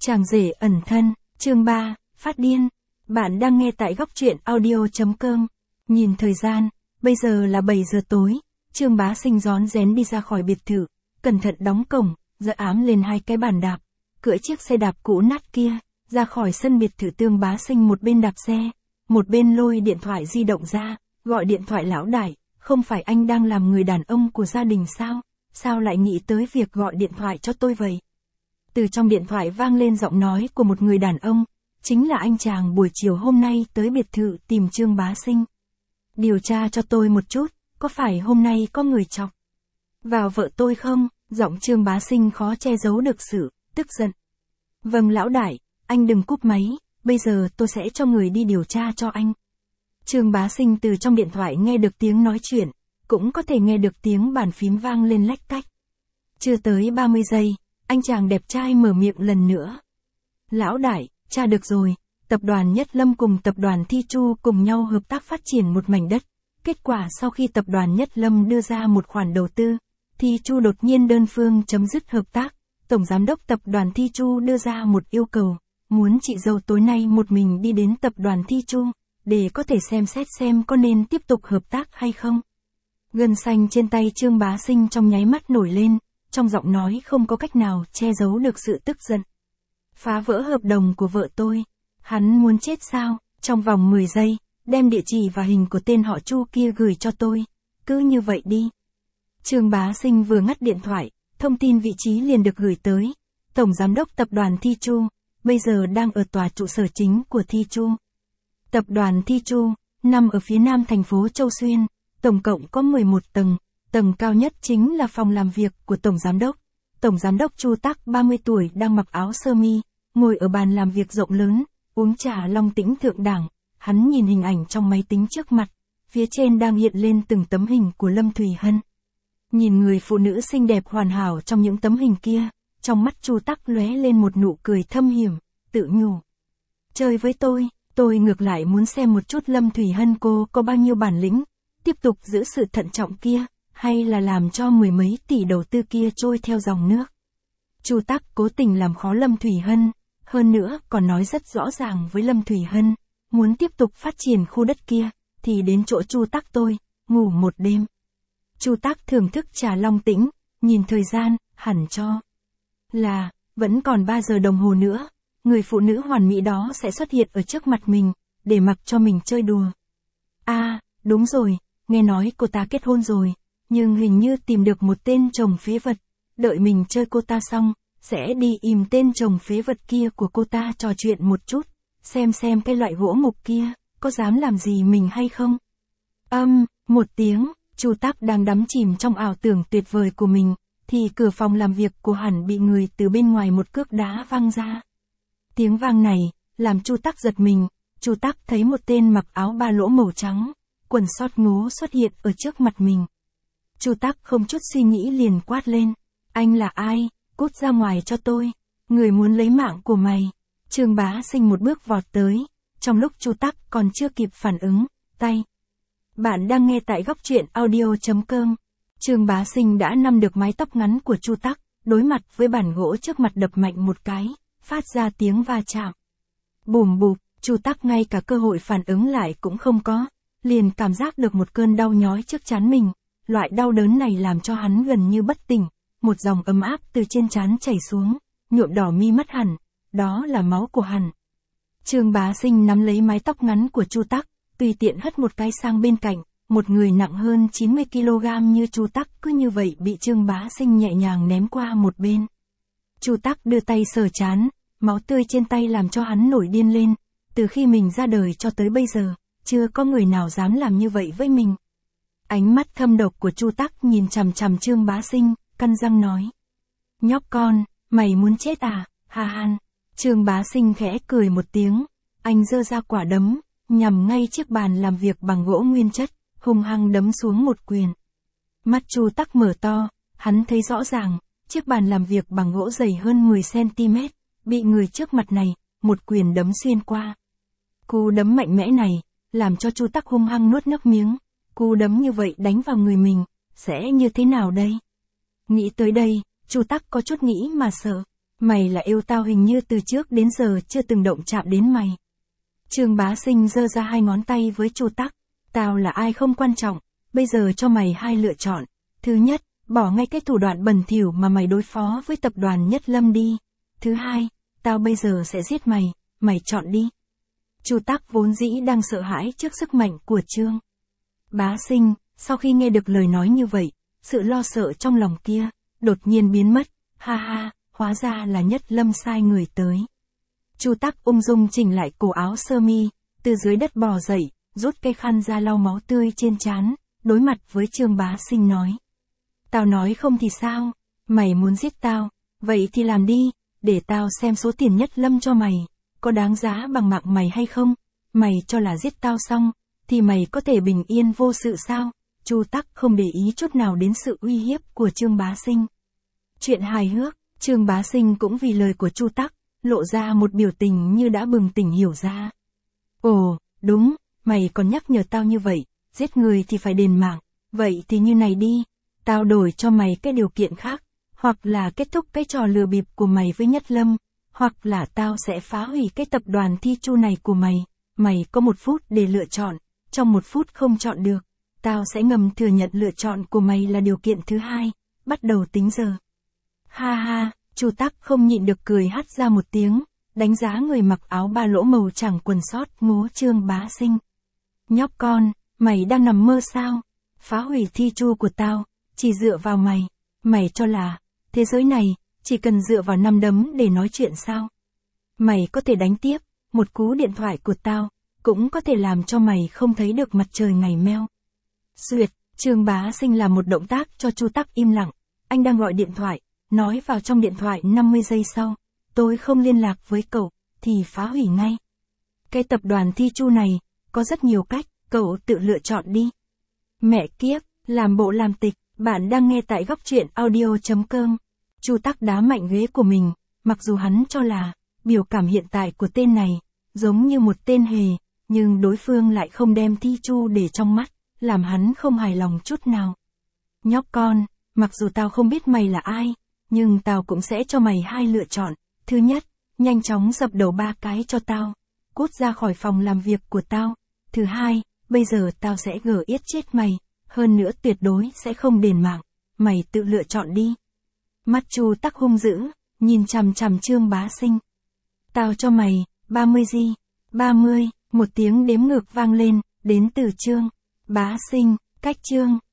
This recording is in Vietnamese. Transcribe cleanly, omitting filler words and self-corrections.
Chàng rể ẩn thân, chương 3, phát điên. Bạn đang nghe tại góc truyện audio.com. Nhìn thời gian, bây giờ là 7 giờ tối, Trương Bá Sinh rón rén đi ra khỏi biệt thự, cẩn thận đóng cổng, giơ ám lên hai cái bàn đạp, cưỡi chiếc xe đạp cũ nát kia, ra khỏi sân biệt thự. Trương Bá Sinh một bên đạp xe, một bên lôi điện thoại di động ra, gọi điện thoại. Lão đại, không phải anh đang làm người đàn ông của gia đình sao? Sao lại nghĩ tới việc gọi điện thoại cho tôi vậy? Từ trong điện thoại vang lên giọng nói của một người đàn ông, chính là anh chàng buổi chiều hôm nay tới biệt thự tìm Trương Bá Sinh. Điều tra cho tôi một chút, có phải hôm nay có người chọc vào vợ tôi không? Giọng Trương Bá Sinh khó che giấu được sự tức giận. Vâng lão đại, anh đừng cúp máy, bây giờ tôi sẽ cho người đi điều tra cho anh. Trương Bá Sinh từ trong điện thoại nghe được tiếng nói chuyện, cũng có thể nghe được tiếng bàn phím vang lên lách cách. Chưa tới 30 giây, anh chàng đẹp trai mở miệng lần nữa. Lão đại, tra được rồi, tập đoàn Nhất Lâm cùng tập đoàn Thi Chu cùng nhau hợp tác phát triển một mảnh đất. Kết quả sau khi tập đoàn Nhất Lâm đưa ra một khoản đầu tư, Thi Chu đột nhiên đơn phương chấm dứt hợp tác. Tổng giám đốc tập đoàn Thi Chu đưa ra một yêu cầu, muốn chị dâu tối nay một mình đi đến tập đoàn Thi Chu, để có thể xem xét xem có nên tiếp tục hợp tác hay không. Gân xanh trên tay Trương Bá Sinh trong nháy mắt nổi lên, trong giọng nói không có cách nào che giấu được sự tức giận. Phá vỡ hợp đồng của vợ tôi, hắn muốn chết sao? Trong vòng 10 giây, đem địa chỉ và hình của tên họ Chu kia gửi cho tôi, cứ như vậy đi. Trương Bá Sinh vừa ngắt điện thoại, thông tin vị trí liền được gửi tới. Tổng giám đốc tập đoàn Thi Chu, bây giờ đang ở tòa trụ sở chính của Thi Chu. Tập đoàn Thi Chu, nằm ở phía nam thành phố Châu Xuyên, tổng cộng có 11 tầng, tầng cao nhất chính là phòng làm việc của Tổng Giám đốc. Tổng Giám đốc Chu Tắc 30 tuổi đang mặc áo sơ mi, ngồi ở bàn làm việc rộng lớn, uống trà long tĩnh thượng đẳng. Hắn nhìn hình ảnh trong máy tính trước mặt, phía trên đang hiện lên từng tấm hình của Lâm Thủy Hân. Nhìn người phụ nữ xinh đẹp hoàn hảo trong những tấm hình kia, trong mắt Chu Tắc lóe lên một nụ cười thâm hiểm, tự nhủ. Chơi với tôi ngược lại muốn xem một chút Lâm Thủy Hân cô có bao nhiêu bản lĩnh, tiếp tục giữ sự thận trọng kia, hay là làm cho mười mấy tỷ đầu tư kia trôi theo dòng nước. Chu Tắc cố tình làm khó Lâm Thủy Hân, hơn nữa còn nói rất rõ ràng với Lâm Thủy Hân, muốn tiếp tục phát triển khu đất kia, thì đến chỗ Chu Tắc tôi, ngủ một đêm. Chu Tắc thưởng thức trà long tĩnh, nhìn thời gian, hẳn cho là, vẫn còn 3 giờ đồng hồ nữa, người phụ nữ hoàn mỹ đó sẽ xuất hiện ở trước mặt mình, để mặc cho mình chơi đùa. Đúng rồi, nghe nói cô ta kết hôn rồi, nhưng hình như tìm được một tên chồng phế vật, đợi mình chơi cô ta xong, sẽ đi im tên chồng phế vật kia của cô ta trò chuyện một chút, xem cái loại gỗ mục kia, có dám làm gì mình hay không. Một tiếng, Chu Tắc đang đắm chìm trong ảo tưởng tuyệt vời của mình, thì cửa phòng làm việc của hắn bị người từ bên ngoài một cước đá văng ra. Tiếng vang này, làm Chu Tắc giật mình. Chu Tắc thấy một tên mặc áo ba lỗ màu trắng, quần sót ngố xuất hiện ở trước mặt mình. Chu Tắc không chút suy nghĩ liền quát lên. Anh là ai? Cút ra ngoài cho tôi. Người muốn lấy mạng của mày. Trương Bá Sinh một bước vọt tới. Trong lúc Chu Tắc còn chưa kịp phản ứng, tay. Bạn đang nghe tại góc truyện audio.com. Trương Bá Sinh đã nắm được mái tóc ngắn của Chu Tắc, đối mặt với bàn gỗ trước mặt đập mạnh một cái, phát ra tiếng va chạm. Bùm bụp, Chu Tắc ngay cả cơ hội phản ứng lại cũng không có, liền cảm giác được một cơn đau nhói trước trán mình, loại đau đớn này làm cho hắn gần như bất tỉnh, một dòng ấm áp từ trên trán chảy xuống, nhuộm đỏ mi mắt hắn, đó là máu của hắn. Trương Bá Sinh nắm lấy mái tóc ngắn của Chu Tắc, tùy tiện hất một cái sang bên cạnh, một người nặng hơn 90 kg như Chu Tắc cứ như vậy bị Trương Bá Sinh nhẹ nhàng ném qua một bên. Chu Tắc đưa tay sờ trán, máu tươi trên tay làm cho hắn nổi điên lên, từ khi mình ra đời cho tới bây giờ, chưa có người nào dám làm như vậy với mình. Ánh mắt thâm độc của Chu Tắc nhìn chằm chằm Trương Bá Sinh, cắn răng nói. Nhóc con, mày muốn chết à, ha han. Trương Bá Sinh khẽ cười một tiếng, anh giơ ra quả đấm, nhằm ngay chiếc bàn làm việc bằng gỗ nguyên chất, hung hăng đấm xuống một quyền. Mắt Chu Tắc mở to, hắn thấy rõ ràng, chiếc bàn làm việc bằng gỗ dày hơn 10 cm, bị người trước mặt này, một quyền đấm xuyên qua. Cú đấm mạnh mẽ này, làm cho Chu Tắc hung hăng nuốt nước miếng, cú đấm như vậy đánh vào người mình, sẽ như thế nào đây? Nghĩ tới đây, Chu Tắc có chút nghĩ mà sợ. Mày là yêu tao hình như từ trước đến giờ chưa từng động chạm đến mày. Trương Bá Sinh giơ ra 2 ngón tay với Chu Tắc. Tao là ai không quan trọng, bây giờ cho mày 2 lựa chọn. Thứ nhất, bỏ ngay cái thủ đoạn bẩn thỉu mà mày đối phó với tập đoàn Nhất Lâm đi. Thứ hai, tao bây giờ sẽ giết mày, mày chọn đi. Chu Tắc vốn dĩ đang sợ hãi trước sức mạnh của Trương Bá Sinh, sau khi nghe được lời nói như vậy, sự lo sợ trong lòng kia, đột nhiên biến mất. Ha ha, hóa ra là Nhất Lâm sai người tới. Chu Tắc ung dung chỉnh lại cổ áo sơ mi, từ dưới đất bò dậy, rút cây khăn ra lau máu tươi trên trán, đối mặt với Trương Bá Sinh nói. Tao nói không thì sao, mày muốn giết tao, vậy thì làm đi, để tao xem số tiền Nhất Lâm cho mày, có đáng giá bằng mạng mày hay không, mày cho là giết tao xong, thì mày có thể bình yên vô sự sao? Chu Tắc không để ý chút nào đến sự uy hiếp của Trương Bá Sinh. Chuyện hài hước, Trương Bá Sinh cũng vì lời của Chu Tắc, lộ ra một biểu tình như đã bừng tỉnh hiểu ra. Ồ, đúng, mày còn nhắc nhở tao như vậy, giết người thì phải đền mạng, vậy thì như này đi, tao đổi cho mày cái điều kiện khác, hoặc là kết thúc cái trò lừa bịp của mày với Nhất Lâm, hoặc là tao sẽ phá hủy cái tập đoàn Thi Chu này của mày, mày có 1 phút để lựa chọn, trong 1 phút không chọn được, tao sẽ ngầm thừa nhận lựa chọn của mày là điều kiện thứ 2, bắt đầu tính giờ. Ha ha, Chu Tắc không nhịn được cười hắt ra một tiếng, đánh giá người mặc áo ba lỗ màu chẳng quần sót ngố Trương Bá Sinh. Nhóc con, mày đang nằm mơ sao? Phá hủy Thi Chu của tao, chỉ dựa vào mày, mày cho là, thế giới này, chỉ cần dựa vào 5 đấm để nói chuyện sao? Mày có thể đánh tiếp, 1 cú điện thoại của tao, cũng có thể làm cho mày không thấy được mặt trời ngày meo. Duyệt, Trương Bá Sinh làm một động tác cho Chu Tắc im lặng, anh đang gọi điện thoại, nói vào trong điện thoại 50 giây sau, tôi không liên lạc với cậu, thì phá hủy ngay. Cái tập đoàn Thi Chu này, có rất nhiều cách, cậu tự lựa chọn đi. Mẹ kiếp, làm bộ làm tịch, bạn đang nghe tại góc truyện audio.com. Chu Tắc đá mạnh ghế của mình, mặc dù hắn cho là, biểu cảm hiện tại của tên này, giống như một tên hề, nhưng đối phương lại không đem Thi Chu để trong mắt, làm hắn không hài lòng chút nào. Nhóc con, mặc dù tao không biết mày là ai, nhưng tao cũng sẽ cho mày 2 lựa chọn. Thứ nhất, nhanh chóng dập đầu 3 cái cho tao, cút ra khỏi phòng làm việc của tao. Thứ hai, bây giờ tao sẽ gờ yết chết mày, hơn nữa tuyệt đối sẽ không đền mạng, mày tự lựa chọn đi. Mắt Chu Tắc hung dữ, nhìn chằm chằm Trương Bá Sinh. Tao cho mày, 30 gì? 30, một tiếng đếm ngược vang lên, đến từ Trương Bá Sinh, cách Trương